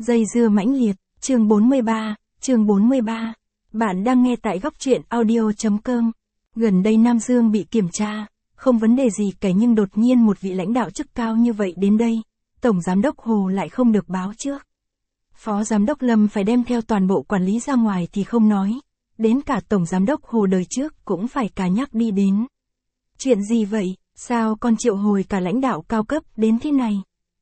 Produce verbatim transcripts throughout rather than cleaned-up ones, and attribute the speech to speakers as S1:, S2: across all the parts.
S1: Dây dưa mãnh liệt, chương bốn mươi ba, chương bốn mươi ba. Bạn đang nghe tại góc truyện audio chấm com. Gần đây Nam Dương bị kiểm tra, không vấn đề gì cả nhưng đột nhiên một vị lãnh đạo chức cao như vậy đến đây, Tổng Giám đốc Hồ lại không được báo trước. Phó Giám đốc Lâm phải đem theo toàn bộ quản lý ra ngoài thì không nói, đến cả Tổng Giám đốc Hồ đời trước cũng phải cả nhắc đi đến. Chuyện gì vậy, sao con triệu hồi cả lãnh đạo cao cấp đến thế này?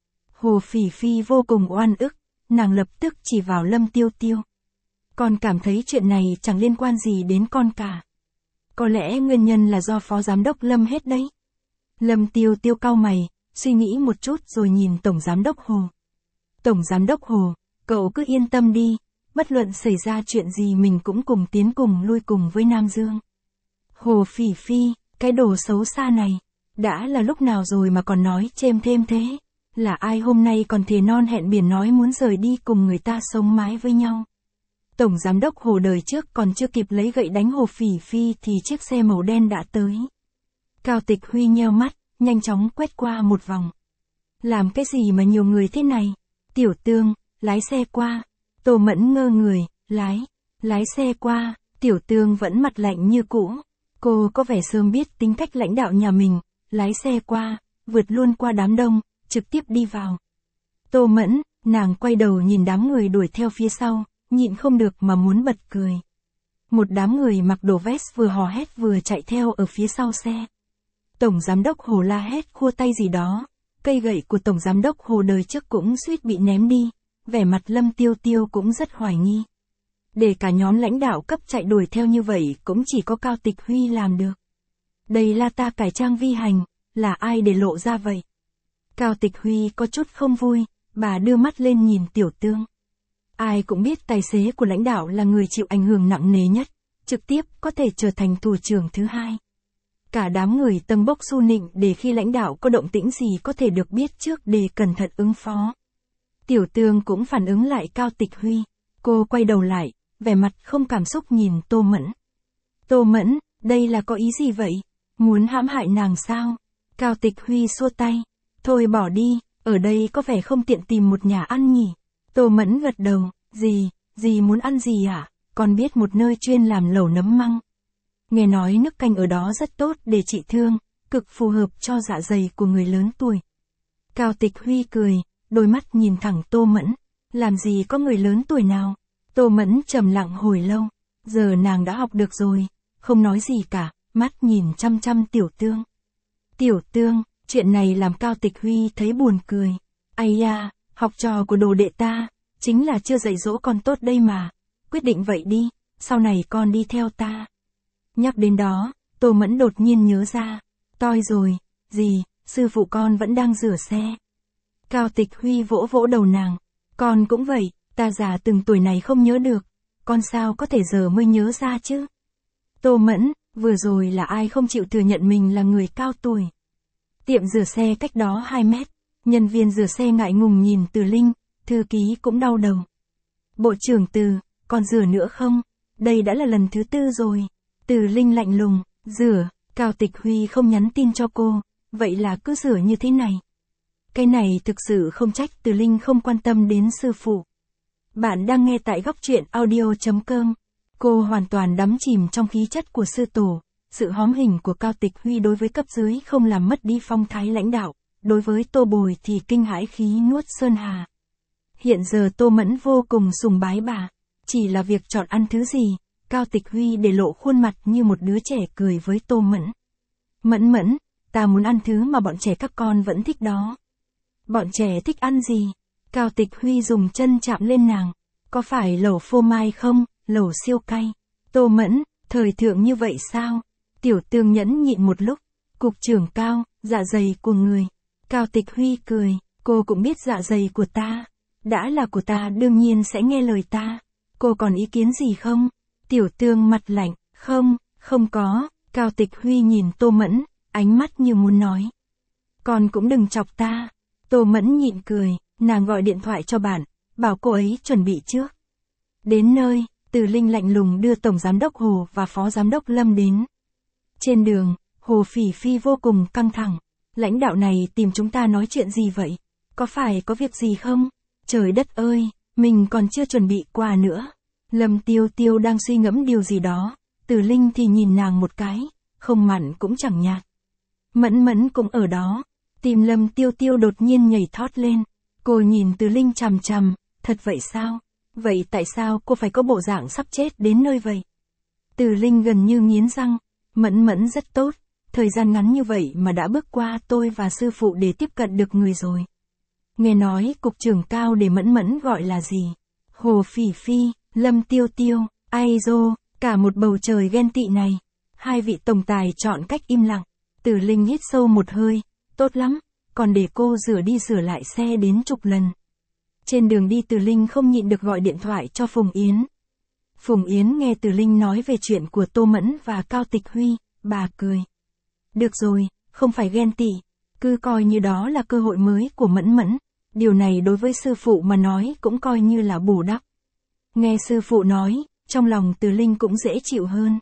S1: Hồ Phỉ Phi vô cùng oan ức, nàng lập tức chỉ vào Lâm Tiêu Tiêu. Con cảm thấy chuyện này chẳng liên quan gì đến con cả. Có lẽ nguyên nhân là do Phó Giám đốc Lâm hết đấy. Lâm Tiêu Tiêu cau mày, suy nghĩ một chút rồi nhìn Tổng Giám đốc Hồ. Tổng Giám đốc Hồ, cậu cứ yên tâm đi, bất luận xảy ra chuyện gì mình cũng cùng tiến cùng lui cùng với Nam Dương. Hồ Phỉ Phi, cái đồ xấu xa này, đã là lúc nào rồi mà còn nói chêm thêm thế? Là ai hôm nay còn thề non hẹn biển nói muốn rời đi cùng người ta sống mái với nhau? Tổng Giám đốc Hồ đời trước còn chưa kịp lấy gậy đánh Hồ Phỉ Phi thì chiếc xe màu đen đã tới. Cao Tịch Huy nheo mắt, nhanh chóng quét qua một vòng. Làm cái gì mà nhiều người thế này? Tiểu Tương, lái xe qua. Tô Mẫn ngơ người, lái, lái xe qua. Tiểu Tương vẫn mặt lạnh như cũ. Cô có vẻ sớm biết tính cách lãnh đạo nhà mình, lái xe qua, vượt luôn qua đám đông, trực tiếp đi vào. Tô Mẫn, nàng quay đầu nhìn đám người đuổi theo phía sau, nhịn không được mà muốn bật cười. Một đám người mặc đồ vest vừa hò hét vừa chạy theo ở phía sau xe. Tổng Giám đốc Hồ la hét khua tay gì đó, cây gậy của Tổng Giám đốc Hồ đời trước cũng suýt bị ném đi, vẻ mặt Lâm Tiêu Tiêu cũng rất hoài nghi. Để cả nhóm lãnh đạo cấp chạy đuổi theo như vậy cũng chỉ có Cao Tịch Huy làm được. Đây là ta cải trang vi hành, là ai để lộ ra vậy? Cao Tịch Huy có chút không vui, bà đưa mắt lên nhìn Tiểu Tương. Ai cũng biết tài xế của lãnh đạo là người chịu ảnh hưởng nặng nề nhất, trực tiếp có thể trở thành thủ trưởng thứ hai. Cả đám người tầng bốc xu nịnh để khi lãnh đạo có động tĩnh gì có thể được biết trước để cẩn thận ứng phó. Tiểu Tương cũng phản ứng lại Cao Tịch Huy, cô quay đầu lại, vẻ mặt không cảm xúc nhìn Tô Mẫn. Tô Mẫn, đây là có ý gì vậy? Muốn hãm hại nàng sao? Cao Tịch Huy xua tay. Thôi bỏ đi, ở đây có vẻ không tiện tìm một nhà ăn nhỉ? Tô Mẫn gật đầu, gì, gì muốn ăn gì à? Con biết một nơi chuyên làm lẩu nấm măng. Nghe nói nước canh ở đó rất tốt để trị thương, cực phù hợp cho dạ dày của người lớn tuổi. Cao Tịch Huy cười, đôi mắt nhìn thẳng Tô Mẫn, làm gì có người lớn tuổi nào? Tô Mẫn trầm lặng hồi lâu, giờ nàng đã học được rồi, không nói gì cả, mắt nhìn chăm chăm Tiểu Tương. Tiểu Tương, chuyện này làm Cao Tịch Huy thấy buồn cười. Ây da, học trò của đồ đệ ta, chính là chưa dạy dỗ con tốt đây mà. Quyết định vậy đi, sau này con đi theo ta. Nhắc đến đó, Tô Mẫn đột nhiên nhớ ra. Toi rồi, gì, sư phụ con vẫn đang rửa xe. Cao Tịch Huy vỗ vỗ đầu nàng. Con cũng vậy, ta già từng tuổi này không nhớ được. Con sao có thể giờ mới nhớ ra chứ? Tô Mẫn, vừa rồi là ai không chịu thừa nhận mình là người cao tuổi? Tiệm rửa xe cách đó hai mét. Nhân viên rửa xe ngại ngùng nhìn Từ Linh, thư ký cũng đau đầu. Bộ trưởng Từ, còn rửa nữa không? Đây đã là lần thứ tư rồi. Từ Linh lạnh lùng, rửa, Cao Tịch Huy không nhắn tin cho cô, vậy là cứ rửa như thế này. Cái này thực sự không trách Từ Linh không quan tâm đến sư phụ. Bạn đang nghe tại góc truyện audio chấm com. Cô hoàn toàn đắm chìm trong khí chất của sư tổ, sự hóm hình của Cao Tịch Huy đối với cấp dưới không làm mất đi phong thái lãnh đạo. Đối với Tô Bồi thì kinh hãi khí nuốt sơn hà. Hiện giờ Tô Mẫn vô cùng sùng bái bà. Chỉ là việc chọn ăn thứ gì, Cao Tịch Huy để lộ khuôn mặt như một đứa trẻ cười với Tô Mẫn. Mẫn Mẫn, ta muốn ăn thứ mà bọn trẻ các con vẫn thích đó. Bọn trẻ thích ăn gì? Cao Tịch Huy dùng chân chạm lên nàng. Có phải lẩu phô mai không, lẩu siêu cay? Tô Mẫn, thời thượng như vậy sao? Tiểu Tương nhẫn nhịn một lúc. Cục trưởng Cao, dạ dày của người. Cao Tịch Huy cười, cô cũng biết dạ dày của ta. Đã là của ta đương nhiên sẽ nghe lời ta. Cô còn ý kiến gì không? Tiểu Tương mặt lạnh, không, không có. Cao Tịch Huy nhìn Tô Mẫn, ánh mắt như muốn nói. Con cũng đừng chọc ta. Tô Mẫn nhịn cười, nàng gọi điện thoại cho bạn, bảo cô ấy chuẩn bị trước. Đến nơi, Từ Linh lạnh lùng đưa Tổng Giám đốc Hồ và Phó Giám đốc Lâm đến. Trên đường, Hồ Phỉ Phi vô cùng căng thẳng. Lãnh đạo này tìm chúng ta nói chuyện gì vậy? Có phải có việc gì không? Trời đất ơi, Mình còn chưa chuẩn bị quà nữa. Lâm Tiêu Tiêu đang suy ngẫm điều gì đó, Từ Linh thì nhìn nàng một cái, không mặn cũng chẳng nhạt. Mẫn Mẫn cũng ở đó, tim Lâm Tiêu Tiêu đột nhiên nhảy thót lên. Cô nhìn Từ Linh chằm chằm, thật vậy sao? Vậy tại sao cô phải có bộ dạng sắp chết đến nơi vậy? Từ Linh gần như nghiến răng, Mẫn Mẫn rất tốt, thời gian ngắn như vậy mà đã bước qua tôi và sư phụ để tiếp cận được người rồi. Nghe nói cục trưởng cao để Mẫn Mẫn gọi là gì? Hồ Phỉ Phi, Lâm Tiêu Tiêu, ai dô, cả một bầu trời ghen tị này. Hai vị tổng tài chọn cách im lặng. Từ Linh hít sâu một hơi, tốt lắm, còn để cô rửa đi rửa lại xe đến chục lần. Trên đường đi Từ Linh không nhịn được gọi điện thoại cho Phùng Yến. Phùng Yến nghe Từ Linh nói về chuyện của Tô Mẫn và Cao Tịch Huy, bà cười. Được rồi, không phải ghen tị, cứ coi như đó là cơ hội mới của Mẫn Mẫn. Điều này đối với sư phụ mà nói cũng coi như là bù đắp. Nghe sư phụ nói, trong lòng Từ Linh cũng dễ chịu hơn.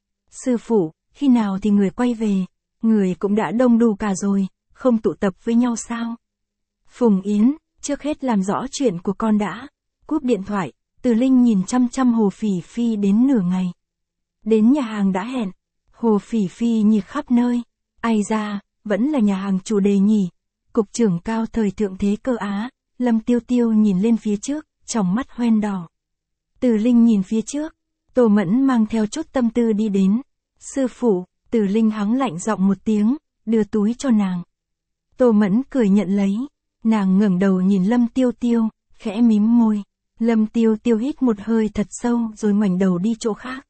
S1: Sư phụ, khi nào thì người quay về? Người cũng đã đông đủ cả rồi, không tụ tập với nhau sao? Phùng Yến, trước hết làm rõ chuyện của con đã. Cúp điện thoại, Từ Linh nhìn chăm chăm Hồ Phỉ Phi đến nửa ngày. Đến nhà hàng đã hẹn, Hồ Phỉ Phi nhìn khắp nơi. Ai ra, vẫn là nhà hàng chủ đề nhỉ. Cục trưởng cao thời thượng thế cơ Á. Lâm Tiêu Tiêu nhìn lên phía trước, trong mắt hoen đỏ. Từ Linh nhìn phía trước, Tô Mẫn mang theo chút tâm tư đi đến. Sư phụ, Từ Linh hắng lạnh giọng một tiếng, đưa túi cho nàng. Tô Mẫn cười nhận lấy, nàng ngẩng đầu nhìn Lâm Tiêu Tiêu, khẽ mím môi. Lâm Tiêu Tiêu hít một hơi thật sâu rồi ngoảnh đầu đi chỗ khác.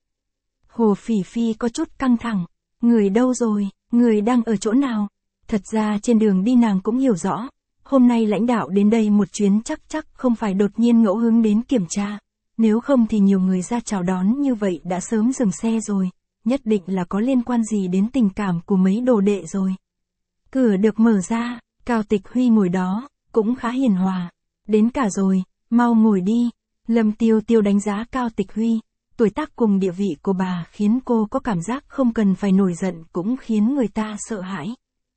S1: Hồ Phỉ Phi có chút căng thẳng, người đâu rồi, người đang ở chỗ nào? Thật ra trên đường đi nàng cũng hiểu rõ, hôm nay lãnh đạo đến đây một chuyến chắc chắc không phải đột nhiên ngẫu hứng đến kiểm tra. Nếu không thì nhiều người ra chào đón như vậy đã sớm dừng xe rồi, nhất định là có liên quan gì đến tình cảm của mấy đồ đệ rồi. Cửa được mở ra, Cao Tịch Huy ngồi đó, cũng khá hiền hòa. Đến cả rồi, mau ngồi đi. Lâm Tiêu Tiêu đánh giá Cao Tịch Huy, tuổi tác cùng địa vị của bà khiến cô có cảm giác không cần phải nổi giận cũng khiến người ta sợ hãi.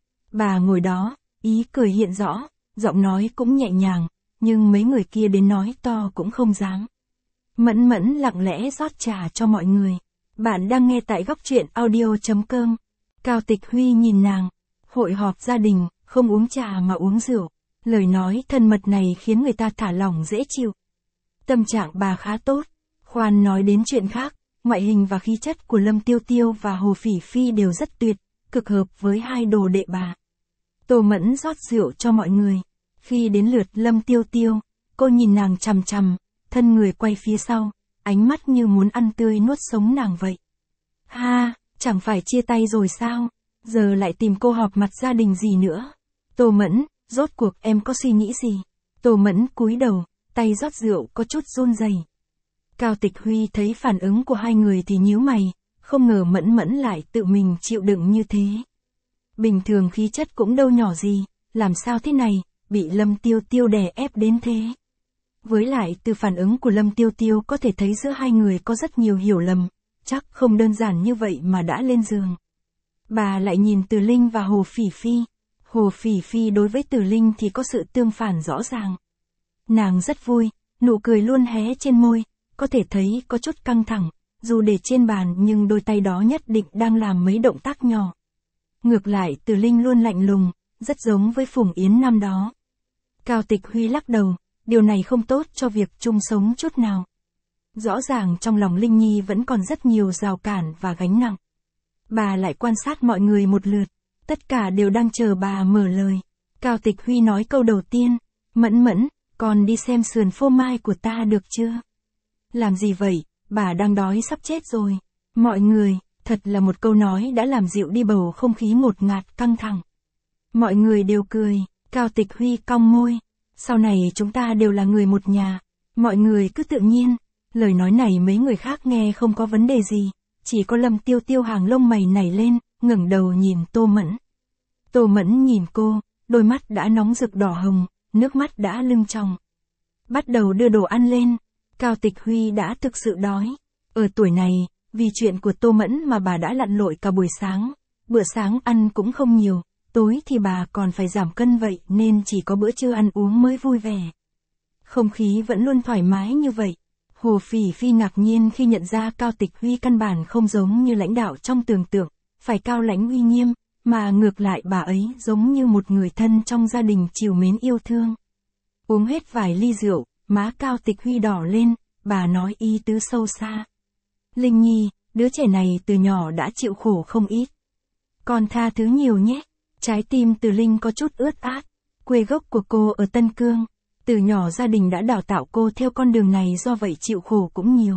S1: Bà ngồi đó, ý cười hiện rõ, giọng nói cũng nhẹ nhàng, nhưng mấy người kia đến nói to cũng không dám. Mẫn Mẫn lặng lẽ rót trà cho mọi người. Bạn đang nghe tại góc truyện audio chấm com. Cao Tịch Huy nhìn nàng. Hội họp gia đình, không uống trà mà uống rượu. Lời nói thân mật này khiến người ta thả lỏng dễ chịu. Tâm trạng bà khá tốt. Khoan nói đến chuyện khác, ngoại hình và khí chất của Lâm Tiêu Tiêu và Hồ Phỉ Phi đều rất tuyệt, cực hợp với hai đồ đệ bà. Tô Mẫn rót rượu cho mọi người. Khi đến lượt Lâm Tiêu Tiêu, cô nhìn nàng chằm chằm, thân người quay phía sau, ánh mắt như muốn ăn tươi nuốt sống nàng vậy. Ha, chẳng phải chia tay rồi sao? Giờ lại tìm cô họp mặt gia đình gì nữa? Tô Mẫn, rốt cuộc em có suy nghĩ gì? Tô Mẫn cúi đầu, tay rót rượu có chút run rẩy. Cao Tịch Huy thấy phản ứng của hai người thì nhíu mày, không ngờ Mẫn Mẫn lại tự mình chịu đựng như thế. Bình thường khí chất cũng đâu nhỏ gì, làm sao thế này, bị Lâm Tiêu Tiêu đè ép đến thế. Với lại từ phản ứng của Lâm Tiêu Tiêu có thể thấy giữa hai người có rất nhiều hiểu lầm, chắc không đơn giản như vậy mà đã lên giường. Bà lại nhìn Từ Linh và Hồ Phỉ Phi. Hồ Phỉ Phi đối với Từ Linh thì có sự tương phản rõ ràng. Nàng rất vui, nụ cười luôn hé trên môi, có thể thấy có chút căng thẳng, dù để trên bàn nhưng đôi tay đó nhất định đang làm mấy động tác nhỏ. Ngược lại Từ Linh luôn lạnh lùng, rất giống với Phùng Yến năm đó. Cao Tịch Huy lắc đầu, điều này không tốt cho việc chung sống chút nào. Rõ ràng trong lòng Linh Nhi vẫn còn rất nhiều rào cản và gánh nặng. Bà lại quan sát mọi người một lượt, tất cả đều đang chờ bà mở lời. Cao Tịch Huy nói câu đầu tiên, Mẫn Mẫn, con đi xem sườn phô mai của ta được chưa? Làm gì vậy, bà đang đói sắp chết rồi. Mọi người, thật là một câu nói đã làm dịu đi bầu không khí ngột ngạt căng thẳng. Mọi người đều cười, Cao Tịch Huy cong môi. Sau này chúng ta đều là người một nhà, mọi người cứ tự nhiên. Lời nói này mấy người khác nghe không có vấn đề gì, chỉ có Lâm Tiêu Tiêu hàng lông mày nảy lên, ngẩng đầu nhìn Tô Mẫn. Tô Mẫn nhìn cô, đôi mắt đã nóng rực đỏ hồng, nước mắt đã lưng tròng. Bắt đầu đưa đồ ăn lên, Cao Tịch Huy đã thực sự đói. Ở tuổi này, vì chuyện của Tô Mẫn mà bà đã lặn lội cả buổi sáng, bữa sáng ăn cũng không nhiều, tối thì bà còn phải giảm cân vậy nên chỉ có bữa trưa ăn uống mới vui vẻ. Không khí vẫn luôn thoải mái như vậy. Hồ Phỉ Phi ngạc nhiên khi nhận ra Cao Tịch Huy căn bản không giống như lãnh đạo trong tưởng tượng, phải cao lãnh uy nghiêm, mà ngược lại bà ấy giống như một người thân trong gia đình trìu mến yêu thương. Uống hết vài ly rượu, má Cao Tịch Huy đỏ lên, bà nói ý tứ sâu xa. Linh Nhi, đứa trẻ này từ nhỏ đã chịu khổ không ít. Con tha thứ nhiều nhé. Trái tim Từ Linh có chút ướt át. Quê gốc của cô ở Tân Cương. Từ nhỏ gia đình đã đào tạo cô theo con đường này, do vậy chịu khổ cũng nhiều.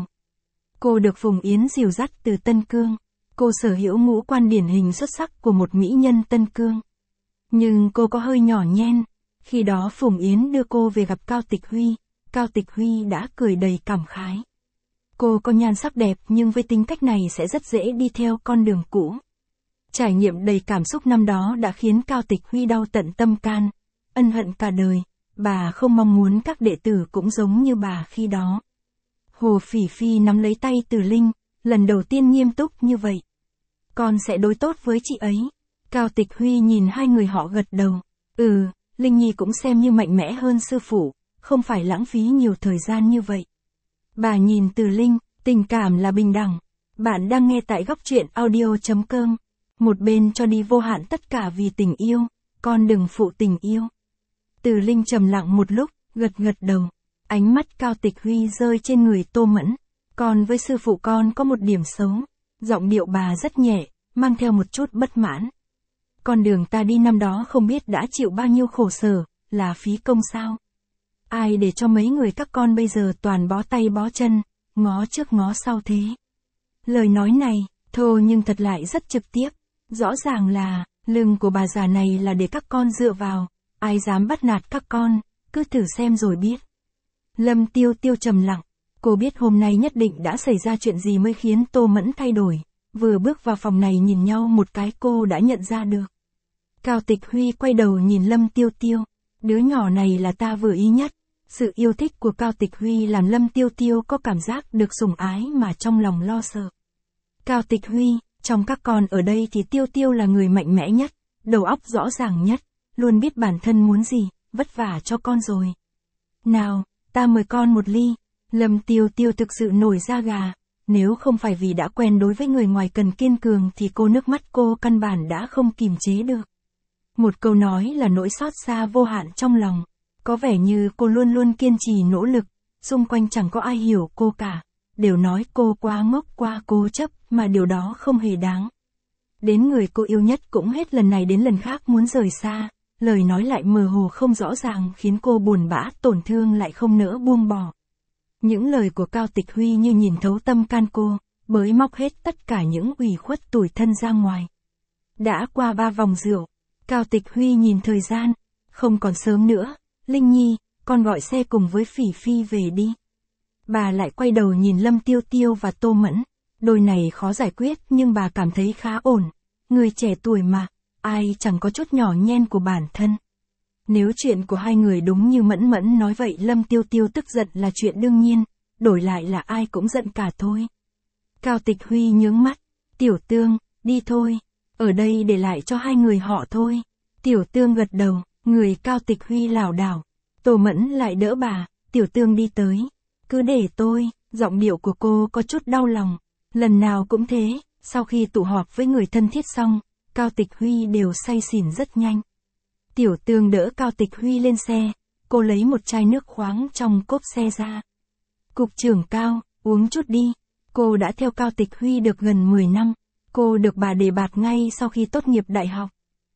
S1: Cô được Phùng Yến dìu dắt từ Tân Cương. Cô sở hữu ngũ quan điển hình xuất sắc của một mỹ nhân Tân Cương. Nhưng cô có hơi nhỏ nhen. Khi đó Phùng Yến đưa cô về gặp Cao Tịch Huy. Cao Tịch Huy đã cười đầy cảm khái. Cô có nhan sắc đẹp nhưng với tính cách này sẽ rất dễ đi theo con đường cũ. Trải nghiệm đầy cảm xúc năm đó đã khiến Cao Tịch Huy đau tận tâm can, ân hận cả đời. Bà không mong muốn các đệ tử cũng giống như bà khi đó. Hồ Phỉ Phi nắm lấy tay Từ Linh, lần đầu tiên nghiêm túc như vậy. Con sẽ đối tốt với chị ấy. Cao Tịch Huy nhìn hai người họ gật đầu. Ừ, Linh Nhi cũng xem như mạnh mẽ hơn sư phụ, không phải lãng phí nhiều thời gian như vậy. Bà nhìn Từ Linh, tình cảm là bình đẳng. Bạn đang nghe tại góc truyện audio chấm com. Một bên cho đi vô hạn tất cả vì tình yêu, con đừng phụ tình yêu. Từ Linh trầm lặng một lúc, gật gật đầu. Ánh mắt Cao Tịch Huy rơi trên người Tô Mẫn. Con với sư phụ con có một điểm xấu. Giọng điệu bà rất nhẹ, mang theo một chút bất mãn. Con đường ta đi năm đó không biết đã chịu bao nhiêu khổ sở, là phí công sao? Ai để cho mấy người các con bây giờ toàn bó tay bó chân, ngó trước ngó sau thế? Lời nói này, thô nhưng thật lại rất trực tiếp. Rõ ràng là, lưng của bà già này là để các con dựa vào. Ai dám bắt nạt các con, cứ thử xem rồi biết. Lâm Tiêu Tiêu trầm lặng. Cô biết hôm nay nhất định đã xảy ra chuyện gì mới khiến Tô Mẫn thay đổi. Vừa bước vào phòng này nhìn nhau một cái cô đã nhận ra được. Cao Tịch Huy quay đầu nhìn Lâm Tiêu Tiêu. Đứa nhỏ này là ta vừa ý nhất. Sự yêu thích của Cao Tịch Huy làm Lâm Tiêu Tiêu có cảm giác được sủng ái mà trong lòng lo sợ. Cao Tịch Huy, trong các con ở đây thì Tiêu Tiêu là người mạnh mẽ nhất, đầu óc rõ ràng nhất, luôn biết bản thân muốn gì, vất vả cho con rồi. Nào, ta mời con một ly. Lâm Tiêu Tiêu thực sự nổi da gà. Nếu không phải vì đã quen đối với người ngoài cần kiên cường thì cô nước mắt cô căn bản đã không kìm chế được. Một câu nói là nỗi xót xa vô hạn trong lòng. Có vẻ như cô luôn luôn kiên trì nỗ lực, xung quanh chẳng có ai hiểu cô cả. Đều nói cô quá ngốc quá cố chấp, mà điều đó không hề đáng. Đến người cô yêu nhất cũng hết lần này đến lần khác muốn rời xa. Lời nói lại mơ hồ không rõ ràng khiến cô buồn bã tổn thương lại không nỡ buông bỏ. Những lời của Cao Tịch Huy như nhìn thấu tâm can cô, bới móc hết tất cả những ủy khuất tủi thân ra ngoài. Đã qua ba vòng rượu, Cao Tịch Huy nhìn thời gian, không còn sớm nữa. Linh Nhi, con gọi xe cùng với Phỉ Phi về đi. Bà lại quay đầu nhìn Lâm Tiêu Tiêu và Tô Mẫn. Đôi này khó giải quyết nhưng bà cảm thấy khá ổn. Người trẻ tuổi mà, ai chẳng có chút nhỏ nhen của bản thân. Nếu chuyện của hai người đúng như Mẫn Mẫn nói vậy, Lâm Tiêu Tiêu tức giận là chuyện đương nhiên, đổi lại là ai cũng giận cả thôi. Cao Tịch Huy nhướng mắt. Tiểu Tương, đi thôi. Ở đây để lại cho hai người họ thôi. Tiểu Tương gật đầu, người Cao Tịch Huy lảo đảo. Tô Mẫn lại đỡ bà. Tiểu Tương đi tới. Cứ để tôi. Giọng điệu của cô có chút đau lòng. Lần nào cũng thế, sau khi tụ họp với người thân thiết xong, Cao Tịch Huy đều say xỉn rất nhanh. Tiểu Tương đỡ Cao Tịch Huy lên xe, cô lấy một chai nước khoáng trong cốp xe ra. Cục trưởng Cao, uống chút đi. Cô đã theo Cao Tịch Huy được gần mười năm, cô được bà đề bạt ngay sau khi tốt nghiệp đại học.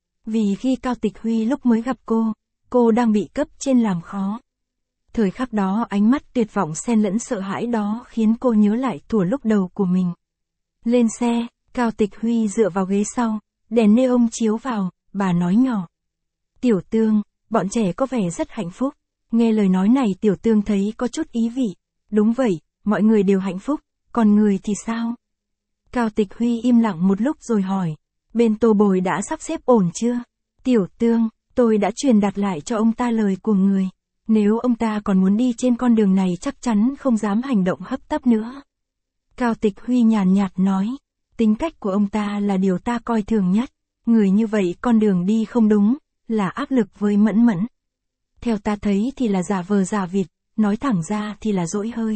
S1: Vì khi Cao Tịch Huy lúc mới gặp cô, cô đang bị cấp trên làm khó. Thời khắc đó ánh mắt tuyệt vọng xen lẫn sợ hãi đó khiến cô nhớ lại thuở lúc đầu của mình. Lên xe, Cao Tịch Huy dựa vào ghế sau, đèn neon chiếu vào, bà nói nhỏ. Tiểu Tương, bọn trẻ có vẻ rất hạnh phúc. Nghe lời nói này Tiểu Tương thấy có chút ý vị. Đúng vậy, mọi người đều hạnh phúc, còn người thì sao? Cao Tịch Huy im lặng một lúc rồi hỏi. Bên Tô Bồi đã sắp xếp ổn chưa? Tiểu Tương, tôi đã truyền đạt lại cho ông ta lời của người. Nếu ông ta còn muốn đi trên con đường này chắc chắn không dám hành động hấp tấp nữa. Cao Tịch Huy nhàn nhạt nói. Tính cách của ông ta là điều ta coi thường nhất. Người như vậy con đường đi không đúng, là áp lực với Mẫn Mẫn. Theo ta thấy thì là giả vờ giả vịt, nói thẳng ra thì là dỗi hơi.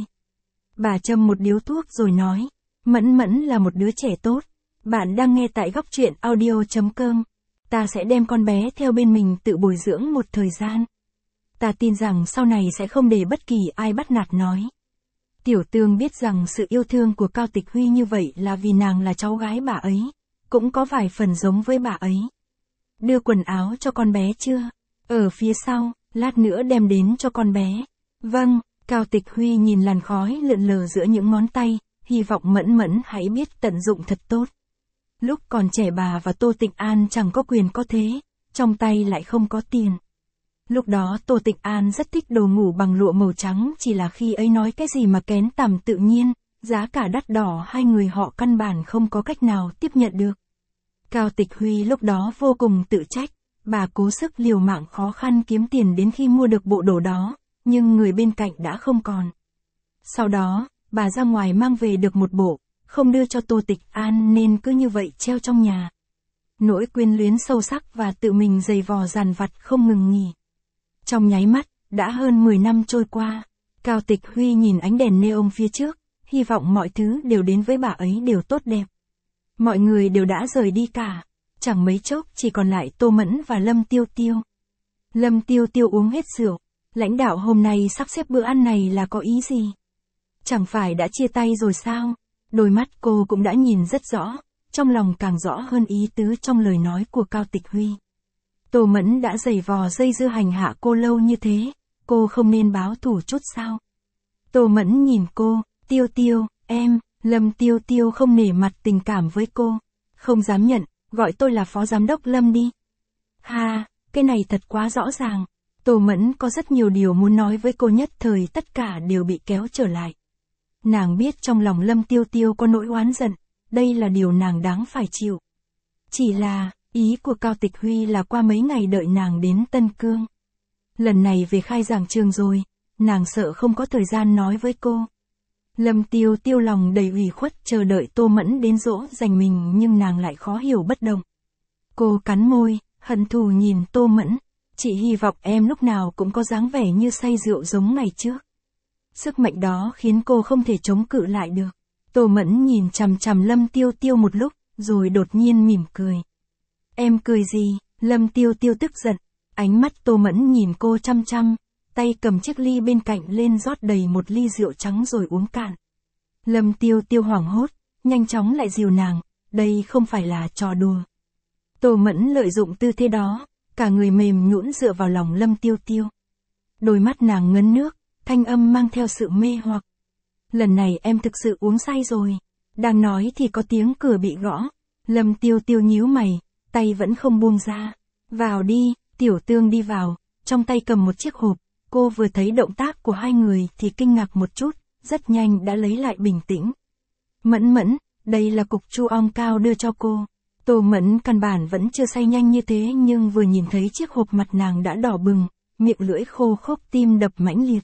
S1: Bà châm một điếu thuốc rồi nói, Mẫn Mẫn là một đứa trẻ tốt. Bạn đang nghe tại góc truyện audio.com. Ta sẽ đem con bé theo bên mình tự bồi dưỡng một thời gian. Ta tin rằng sau này sẽ không để bất kỳ ai bắt nạt nói. Tiểu Tương biết rằng sự yêu thương của Cao Tịch Huy như vậy là vì nàng là cháu gái bà ấy, cũng có vài phần giống với bà ấy. Đưa quần áo cho con bé chưa? Ở phía sau, lát nữa đem đến cho con bé. Vâng, Cao Tịch Huy nhìn làn khói lượn lờ giữa những ngón tay, hy vọng Mẫn Mẫn hãy biết tận dụng thật tốt. Lúc còn trẻ bà và Tô Tịnh An chẳng có quyền có thế, trong tay lại không có tiền. Lúc đó Tô Tịnh An rất thích đồ ngủ bằng lụa màu trắng, chỉ là khi ấy nói cái gì mà kén tằm tự nhiên, giá cả đắt đỏ hai người họ căn bản không có cách nào tiếp nhận được. Cao Tịch Huy lúc đó vô cùng tự trách, bà cố sức liều mạng khó khăn kiếm tiền đến khi mua được bộ đồ đó, nhưng người bên cạnh đã không còn. Sau đó, bà ra ngoài mang về được một bộ, không đưa cho Tô Tịch An nên cứ như vậy treo trong nhà. Nỗi quyến luyến sâu sắc và tự mình giày vò dằn vặt không ngừng nghỉ. Trong nháy mắt, đã hơn mười năm trôi qua, Cao Tịch Huy nhìn ánh đèn neon phía trước, hy vọng mọi thứ đều đến với bà ấy đều tốt đẹp. Mọi người đều đã rời đi cả, chẳng mấy chốc chỉ còn lại Tô Mẫn và Lâm Tiêu Tiêu. Lâm Tiêu Tiêu uống hết rượu, lãnh đạo hôm nay sắp xếp bữa ăn này là có ý gì? Chẳng phải đã chia tay rồi sao? Đôi mắt cô cũng đã nhìn rất rõ, trong lòng càng rõ hơn ý tứ trong lời nói của Cao Tịch Huy. Tô Mẫn đã giày vò dây dưa hành hạ cô lâu như thế, cô không nên báo thù chút sao? Tô Mẫn nhìn cô, Tiêu Tiêu, em, Lâm Tiêu Tiêu không nể mặt tình cảm với cô, không dám nhận, gọi tôi là phó giám đốc Lâm đi. Ha, cái này thật quá rõ ràng. Tô Mẫn có rất nhiều điều muốn nói với cô, nhất thời tất cả đều bị kéo trở lại. Nàng biết trong lòng Lâm Tiêu Tiêu có nỗi oán giận, đây là điều nàng đáng phải chịu. Chỉ là, ý của Cao Tịch Huy là qua mấy ngày đợi nàng đến Tân Cương. Lần này về khai giảng trường rồi, nàng sợ không có thời gian nói với cô. Lâm Tiêu Tiêu lòng đầy ủy khuất chờ đợi Tô Mẫn đến dỗ dành mình, nhưng nàng lại khó hiểu bất động. Cô cắn môi, hận thù nhìn Tô Mẫn, chị hy vọng em lúc nào cũng có dáng vẻ như say rượu giống ngày trước. Sức mạnh đó khiến cô không thể chống cự lại được. Tô Mẫn nhìn chằm chằm Lâm Tiêu Tiêu một lúc, rồi đột nhiên mỉm cười. Em cười gì? Lâm Tiêu Tiêu tức giận. Ánh mắt Tô Mẫn nhìn cô chăm chăm, tay cầm chiếc ly bên cạnh lên rót đầy một ly rượu trắng rồi uống cạn. Lâm Tiêu Tiêu hoảng hốt, nhanh chóng lại dìu nàng, đây không phải là trò đùa. Tô Mẫn lợi dụng tư thế đó, cả người mềm nhũn dựa vào lòng Lâm Tiêu Tiêu. Đôi mắt nàng ngấn nước, thanh âm mang theo sự mê hoặc. Lần này em thực sự uống say rồi. Đang nói thì có tiếng cửa bị gõ. Lâm Tiêu Tiêu nhíu mày, tay vẫn không buông ra. Vào đi, Tiểu Tương đi vào, trong tay cầm một chiếc hộp. Cô vừa thấy động tác của hai người thì kinh ngạc một chút, rất nhanh đã lấy lại bình tĩnh. Mẫn Mẫn, đây là cục chu ong cao đưa cho cô. Tô Mẫn căn bản vẫn chưa say nhanh như thế, nhưng vừa nhìn thấy chiếc hộp mặt nàng đã đỏ bừng, miệng lưỡi khô khốc, tim đập mãnh liệt.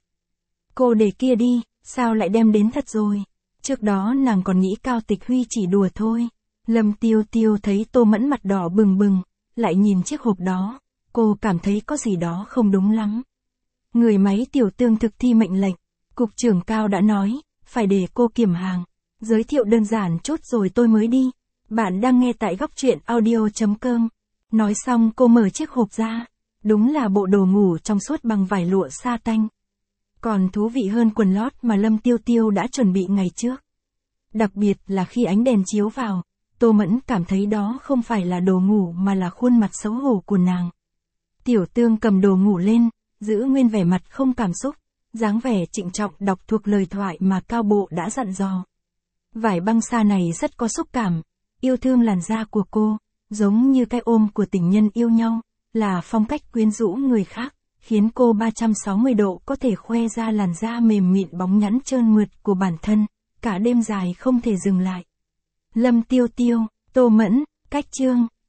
S1: Cô để kia đi, sao lại đem đến thật rồi? Trước đó nàng còn nghĩ Cao Tịch Huy chỉ đùa thôi. Lâm Tiêu Tiêu thấy Tô Mẫn mặt đỏ bừng bừng, lại nhìn chiếc hộp đó, cô cảm thấy có gì đó không đúng lắm. Người máy Tiểu Tương thực thi mệnh lệnh, cục trưởng Cao đã nói, phải để cô kiểm hàng, giới thiệu đơn giản chút rồi tôi mới đi. Bạn đang nghe tại góc truyện audio.com. Nói xong cô mở chiếc hộp ra, đúng là bộ đồ ngủ trong suốt bằng vải lụa sa tanh. Còn thú vị hơn quần lót mà Lâm Tiêu Tiêu đã chuẩn bị ngày trước. Đặc biệt là khi ánh đèn chiếu vào, Tô Mẫn cảm thấy đó không phải là đồ ngủ mà là khuôn mặt xấu hổ của nàng. Tiểu Tương cầm đồ ngủ lên, giữ nguyên vẻ mặt không cảm xúc, dáng vẻ trịnh trọng đọc thuộc lời thoại mà Cao Bộ đã dặn dò. Vải băng sa này rất có xúc cảm, yêu thương làn da của cô, giống như cái ôm của tình nhân yêu nhau, là phong cách quyến rũ người khác, khiến cô ba trăm sáu mươi độ có thể khoe ra làn da mềm mịn bóng nhẵn trơn mượt của bản thân, cả đêm dài không thể dừng lại. Lâm Tiêu Tiêu, Tô Mẫn, cách chương.